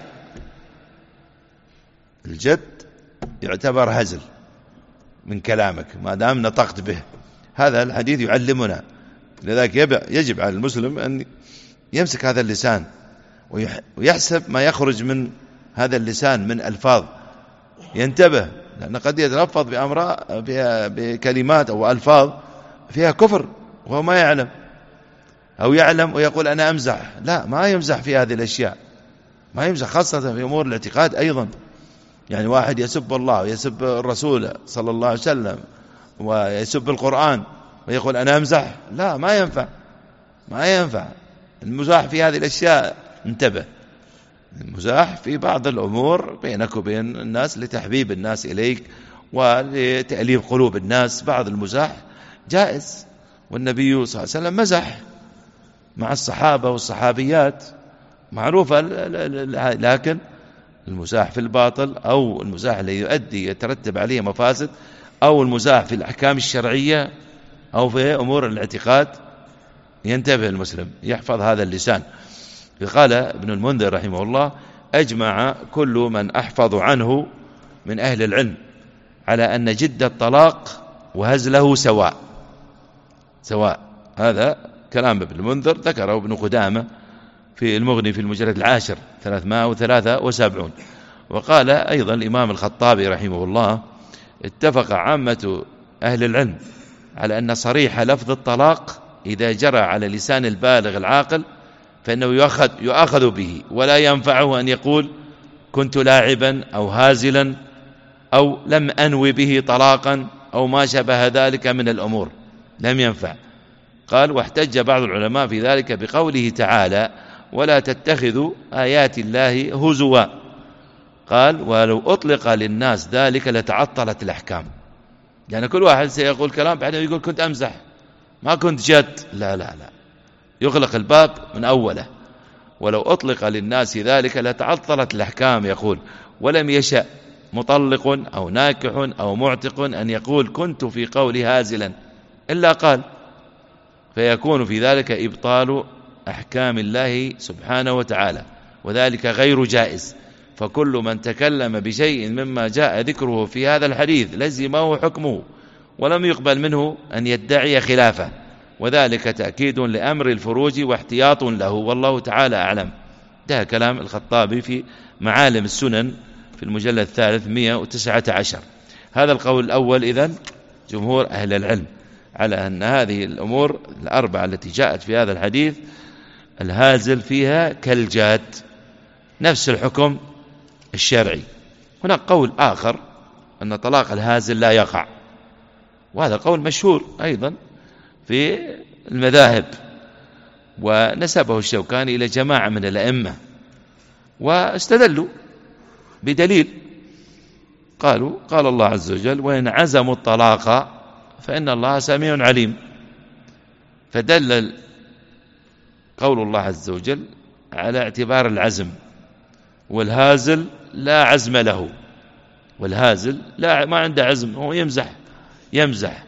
الجد يعتبر هزل من كلامك ما دام نطقت به. هذا الحديث يعلمنا. لذلك يجب على المسلم أن يمسك هذا اللسان ويحسب ما يخرج من هذا اللسان من ألفاظ، ينتبه، لأن قد يتلفظ بكلمات أو ألفاظ فيها كفر وهو ما يعلم، أو يعلم ويقول أنا أمزح. لا، ما يمزح في هذه الأشياء، ما يمزح خاصة في أمور الاعتقاد أيضا. يعني واحد يسب الله ويسب الرسول صلى الله عليه وسلم ويسب القرآن ويقول أنا أمزح، لا، ما ينفع المزاح في هذه الأشياء. انتبه، المزاح في بعض الأمور بينك وبين الناس لتحبيب الناس إليك ولتأليف قلوب الناس، بعض المزاح جائز، والنبي صلى الله عليه وسلم مزح مع الصحابة والصحابيات معروفة. لكن المزاح في الباطل أو المزاح الذي يؤدي يترتب عليه مفاسد أو المزاح في الأحكام الشرعية أو في أمور الاعتقاد ينتبه المسلم يحفظ هذا اللسان. قال ابن المنذر رحمه الله أجمع كل من أحفظ عنه من أهل العلم على أن جد الطلاق وهزله سواء. هذا كلام ابن المنذر ذكره ابن قدامة في المغني في المجلد 10 373. وقال أيضا الإمام الخطابي رحمه الله اتفق عامة أهل العلم على أن صريح لفظ الطلاق إذا جرى على لسان البالغ العاقل فإنه يؤخذ به، ولا ينفعه أن يقول كنت لاعبا أو هازلا أو لم أنوي به طلاقا أو ما شبه ذلك من الأمور، لم ينفع. قال واحتج بعض العلماء في ذلك بقوله تعالى ولا تتخذوا آيات الله هزوا. قال ولو أطلق للناس ذلك لتعطلت الأحكام. يعني كل واحد سيقول كلام بعدين يقول كنت أمزح ما كنت جد. لا، يغلق الباب من أوله. ولو أطلق للناس ذلك لتعطلت الأحكام. يقول ولم يشأ مطلق أو ناكح أو معتق أن يقول كنت في قولي هازلا إلا قال، فيكون في ذلك إبطال أحكام الله سبحانه وتعالى، وذلك غير جائز. فكل من تكلم بشيء مما جاء ذكره في هذا الحديث لزمه حكمه، ولم يقبل منه أن يدعي خلافه، وذلك تأكيد لأمر الفروج واحتياط له، والله تعالى أعلم. ده كلام الخطابي في معالم السنن في المجلد الثالث 119. هذا القول الأول. إذن جمهور أهل العلم على أن هذه الأمور الأربعة التي جاءت في هذا الحديث الهازل فيها كالجاد، نفس الحكم الشرعي. هناك قول آخر أن طلاق الهازل لا يقع، وهذا قول مشهور أيضا في المذاهب، ونسبه الشوكاني إلى جماعة من الأئمة، واستدلوا بدليل. قالوا قال الله عز وجل: وإن عزموا الطلاق فإن الله سميع عليم. فدل قول الله عز وجل على اعتبار العزم، والهازل لا عزم له، والهازل لا ما عنده عزم، هو يمزح.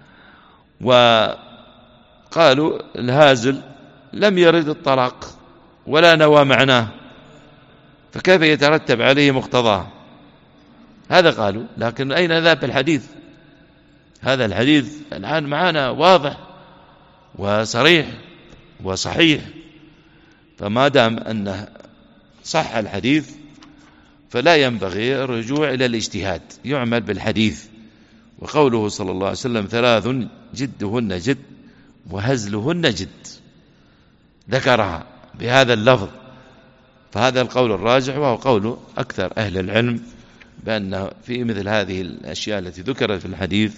وقالوا الهازل لم يرد الطلاق ولا نوى معناه، فكيف يترتب عليه مقتضاه؟ هذا قالوا. لكن أين ذا الحديث؟ هذا الحديث الآن معنا واضح وصريح وصحيح، فما دام أنه صح الحديث فلا ينبغي الرجوع إلى الاجتهاد، يعمل بالحديث. وقوله صلى الله عليه وسلم: 3 جدهن جد وهزلهن جد، ذكرها بهذا اللفظ. فهذا القول الراجح، وهو قول أكثر أهل العلم، بأن في مثل هذه الأشياء التي ذكرت في الحديث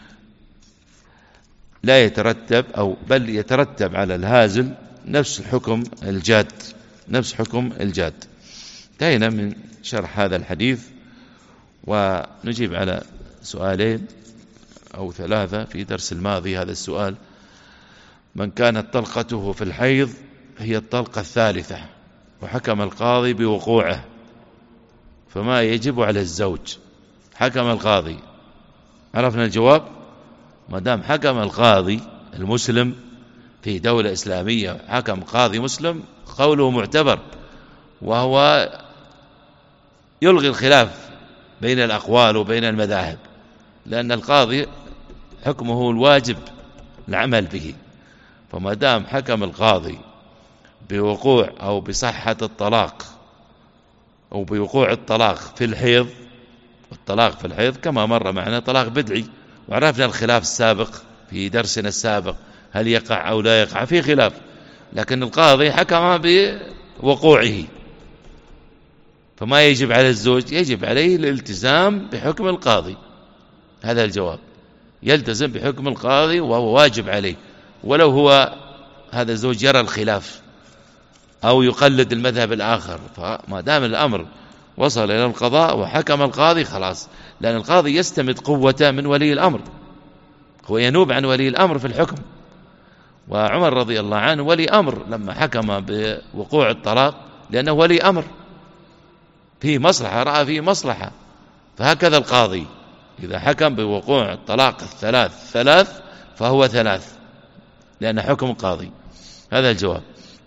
لا يترتب، أو بل يترتب على الهازل نفس حكم الجاد، نفس حكم الجاد. انتهينا من شرح هذا الحديث، ونجيب على سؤالين أو 3 في درس الماضي. هذا السؤال: من كانت طلقته في الحيض هي الطلقة الثالثة وحكم القاضي بوقوعه، فما يجب على الزوج؟ حكم القاضي، عرفنا الجواب. ما دام حكم القاضي المسلم في دولة إسلامية، حكم قاضي مسلم، قوله معتبر، وهو يلغي الخلاف بين الأقوال وبين المذاهب، لأن القاضي حكمه الواجب العمل به. فما دام حكم القاضي بوقوع أو بصحة الطلاق أو بوقوع الطلاق في الحيض، والطلاق في الحيض كما مر معنا طلاق بدعي، وعرفنا الخلاف السابق في درسنا السابق، هل يقع أو لا يقع، في خلاف، لكن القاضي حكم بوقوعه، فما يجب على الزوج، يجب عليه الالتزام بحكم القاضي. هذا الجواب، يلتزم بحكم القاضي وهو واجب عليه، ولو هو هذا الزوج يرى الخلاف أو يقلد المذهب الآخر. فما دام الأمر وصل إلى القضاء وحكم القاضي خلاص، لأن القاضي يستمد قوته من ولي الأمر، هو ينوب عن ولي الأمر في الحكم. وعمر رضي الله عنه ولي أمر لما حكم بوقوع الطلاق، لأنه ولي أمر فيه مصلحة، رأى فيه مصلحة. فهكذا القاضي إذا حكم بوقوع الطلاق الثلاث فهو 3، لأن حكم القاضي. هذا الجواب.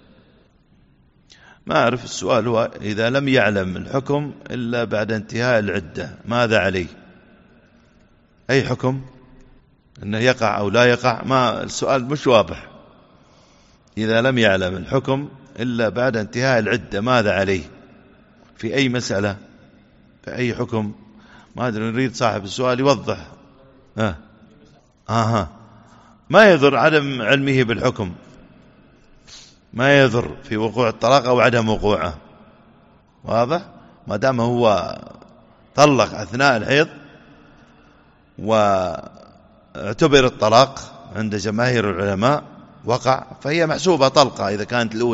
ما أعرف، السؤال هو: إذا لم يعلم الحكم إلا بعد انتهاء العدة ماذا عليه؟ أي حكم؟ أنه يقع أو لا يقع؟ ما السؤال مش واضح. إذا لم يعلم الحكم إلا بعد انتهاء العدة ماذا عليه؟ في أي مسألة؟ في أي حكم؟ ما أدري، نريد صاحب السؤال يوضح. ما يضر عدم علمه بالحكم، ما يضر في وقوع الطلاق أو عدم وقوعه، واضح؟ ما دام هو طلق أثناء الحيض واعتبر الطلاق عند جماهير العلماء وقع، فهي محسوبة طلقة إذا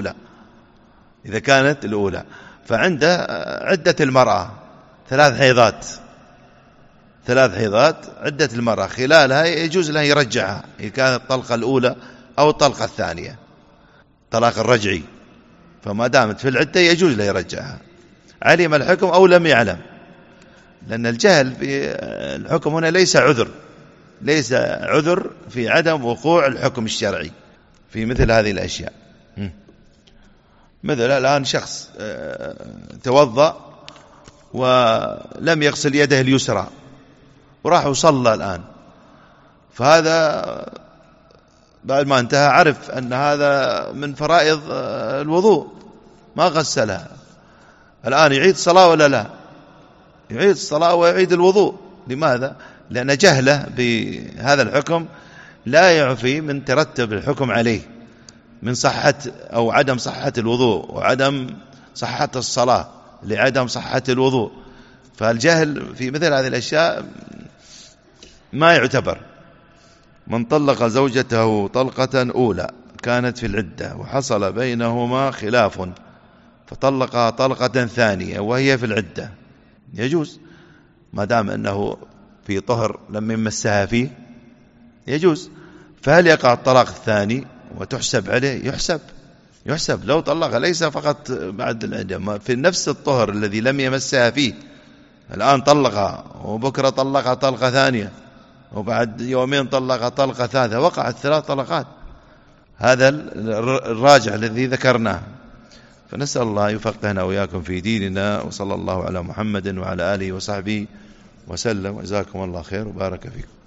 كانت الأولى. فعنده عدة المرأة 3 حيضات، 3 حيضات عدة المرأة، خلالها يجوز له يرجعها إذا كانت الطلقة الأولى أو الطلقة الثانية، طلاق الرجعي. فما دامت في العدة يجوز له يرجعها، علم الحكم أو لم يعلم، لأن الجهل في الحكم هنا ليس عذر، ليس عذر في عدم وقوع الحكم الشرعي في مثل هذه الأشياء. مثل الآن شخص توضأ ولم يغسل يده اليسرى وراح وصلى الآن، فهذا بعد ما انتهى عرف أن هذا من فرائض الوضوء ما غسلها، الآن يعيد الصلاة ولا لا؟ يعيد الصلاة ويعيد الوضوء. لماذا؟ لأن جهله بهذا الحكم لا يعفي من ترتب الحكم عليه من صحة أو عدم صحة الوضوء وعدم صحة الصلاة لعدم صحة الوضوء. فالجهل في مثل هذه الأشياء ما يعتبر. من طلق زوجته طلقة أولى كانت في العدة وحصل بينهما خلاف فطلقها طلقة ثانية وهي في العدة، يجوز ما دام أنه في طهر لم يمسها فيه، يجوز. فهل يقع الطلاق الثاني وتحسب عليه؟ يحسب لو طلق، ليس فقط بعد العدة، في نفس الطهر الذي لم يمسها فيه. الآن طلقها وبكرة طلقها طلقة ثانية وبعد يومين طلقها طلقة ثالثة، وقعت 3 طلقات. هذا الراجع الذي ذكرناه. فنسأل الله يفقهنا وإياكم في ديننا، وصلى الله على محمد وعلى آله وصحبه وسلم، وجزاكم الله خير وبارك فيكم.